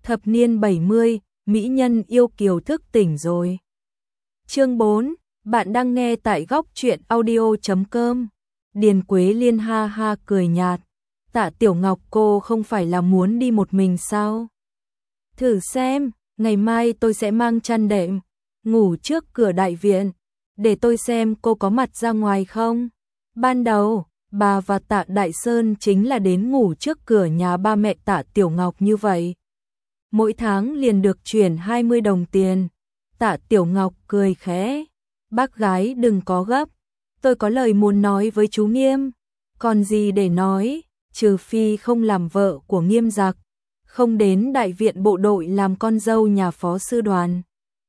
Thập niên 70, mỹ nhân yêu kiều thức tỉnh rồi. Chương 4, bạn đang nghe tại góc truyện audio.com. Điền Quế Liên ha ha cười nhạt. Tạ Tiểu Ngọc, cô không phải là muốn đi một mình sao? Thử xem, ngày mai tôi sẽ mang chăn đệm, ngủ trước cửa đại viện, để tôi xem cô có mặt ra ngoài không. Ban đầu, bà và Tạ Đại Sơn chính là đến ngủ trước cửa nhà ba mẹ Tạ Tiểu Ngọc như vậy. Mỗi tháng liền được chuyển 20 đồng tiền. Tạ Tiểu Ngọc cười khẽ. Bác gái đừng có gấp, tôi có lời muốn nói với chú Nghiêm. Còn gì để nói, trừ phi không làm vợ của Nghiêm giặc, không đến đại viện bộ đội làm con dâu nhà phó sư đoàn.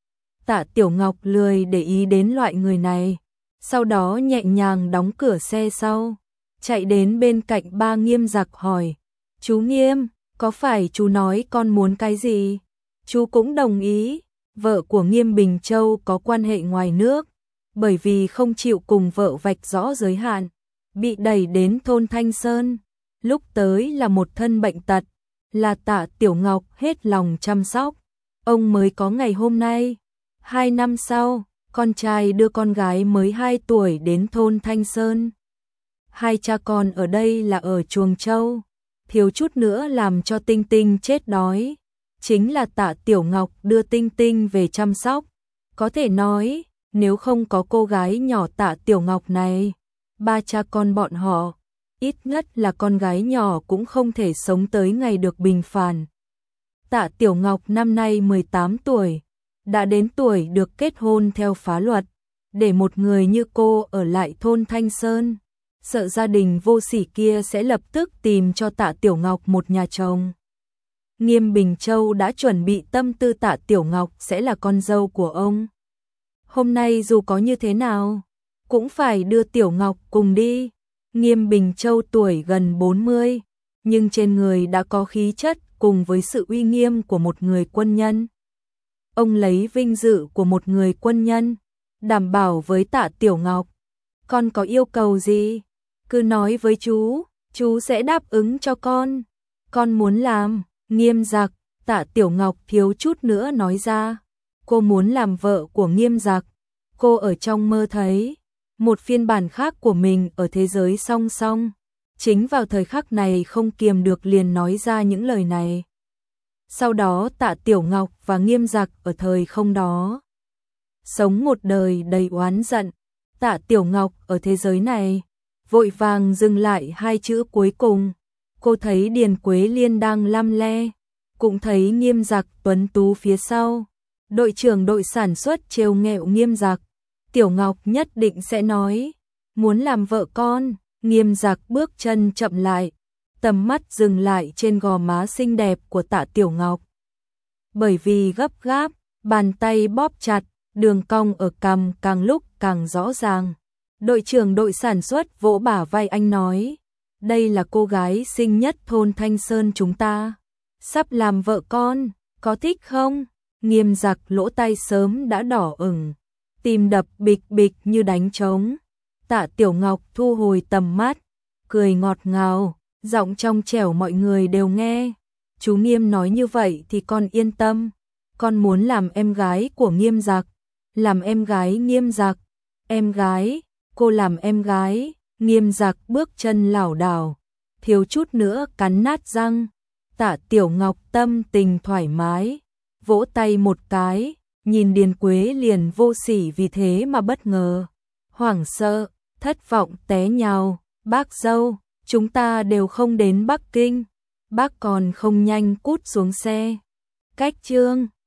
Tạ Tiểu Ngọc lười để ý đến loại người này, sau đó nhẹ nhàng đóng cửa xe sau, chạy đến bên cạnh ba Nghiêm giặc hỏi, chú Nghiêm, có phải chú nói con muốn cái gì? Chú cũng đồng ý. Vợ của Nghiêm Bình Châu có quan hệ ngoài nước, bởi vì không chịu cùng vợ vạch rõ giới hạn, bị đẩy đến thôn Thanh Sơn. Lúc tới là một thân bệnh tật, là Tạ Tiểu Ngọc hết lòng chăm sóc, ông mới có ngày hôm nay. 2 năm sau, con trai đưa con gái mới 2 tuổi đến thôn Thanh Sơn. Hai cha con ở đây là ở Chuồng Châu, thiếu chút nữa làm cho Tinh Tinh chết đói. Chính là Tạ Tiểu Ngọc đưa Tinh Tinh về chăm sóc. Có thể nói, nếu không có cô gái nhỏ Tạ Tiểu Ngọc này, ba cha con bọn họ, ít nhất là con gái nhỏ cũng không thể sống tới ngày được bình phản. Tạ Tiểu Ngọc năm nay 18 tuổi, đã đến tuổi được kết hôn theo phá luật, để một người như cô ở lại thôn Thanh Sơn, sợ gia đình vô sỉ kia sẽ lập tức tìm cho Tạ Tiểu Ngọc một nhà chồng. Nghiêm Bình Châu đã chuẩn bị tâm tư Tạ Tiểu Ngọc sẽ là con dâu của ông. Hôm nay dù có như thế nào, cũng phải đưa Tiểu Ngọc cùng đi. Nghiêm Bình Châu tuổi gần 40, nhưng trên người đã có khí chất cùng với sự uy nghiêm của một người quân nhân. Ông lấy vinh dự của một người quân nhân, đảm bảo với Tạ Tiểu Ngọc. Con có yêu cầu gì? Cứ nói với chú sẽ đáp ứng cho con. Con muốn làm Nghiêm giặc, Tạ Tiểu Ngọc thiếu chút nữa nói ra. Cô muốn làm vợ của Nghiêm giặc. Cô ở trong mơ thấy một phiên bản khác của mình ở thế giới song song. Chính vào thời khắc này không kiềm được liền nói ra những lời này. Sau đó Tạ Tiểu Ngọc và Nghiêm giặc ở thời không đó sống một đời đầy oán giận. Tạ Tiểu Ngọc ở thế giới này vội vàng dừng lại 2 chữ cuối cùng. Cô thấy Điền Quế Liên đang lăm le, cũng thấy Nghiêm giặc tuấn tú phía sau. Đội trưởng đội sản xuất trêu nghẹo Nghiêm giặc. Tiểu Ngọc nhất định sẽ nói, muốn làm vợ con. Nghiêm giặc bước chân chậm lại, tầm mắt dừng lại trên gò má xinh đẹp của Tạ Tiểu Ngọc. Bởi vì gấp gáp, bàn tay bóp chặt, đường cong ở cằm càng lúc càng rõ ràng. Đội trưởng đội sản xuất vỗ bả vai anh nói, đây là cô gái xinh nhất thôn Thanh Sơn chúng ta, sắp làm vợ con, có thích không? Nghiêm giặc lỗ tai sớm đã đỏ ửng, tim đập bịch bịch như đánh trống. Tạ Tiểu Ngọc thu hồi tầm mắt, cười ngọt ngào, giọng trong trẻo mọi người đều nghe. Chú Nghiêm nói như vậy thì con yên tâm, con muốn làm em gái của Nghiêm giặc, làm em gái Nghiêm giặc. Em gái, cô làm em gái. Nghiêm giặc bước chân lảo đảo, thiếu chút nữa cắn nát răng. Tạ Tiểu Ngọc tâm tình thoải mái, vỗ tay một cái, nhìn Điền Quế liền vô sỉ vì thế mà bất ngờ, hoảng sợ, thất vọng té nhào. Bác dâu, chúng ta đều không đến Bắc Kinh, bác còn không nhanh cút xuống xe. Cách chương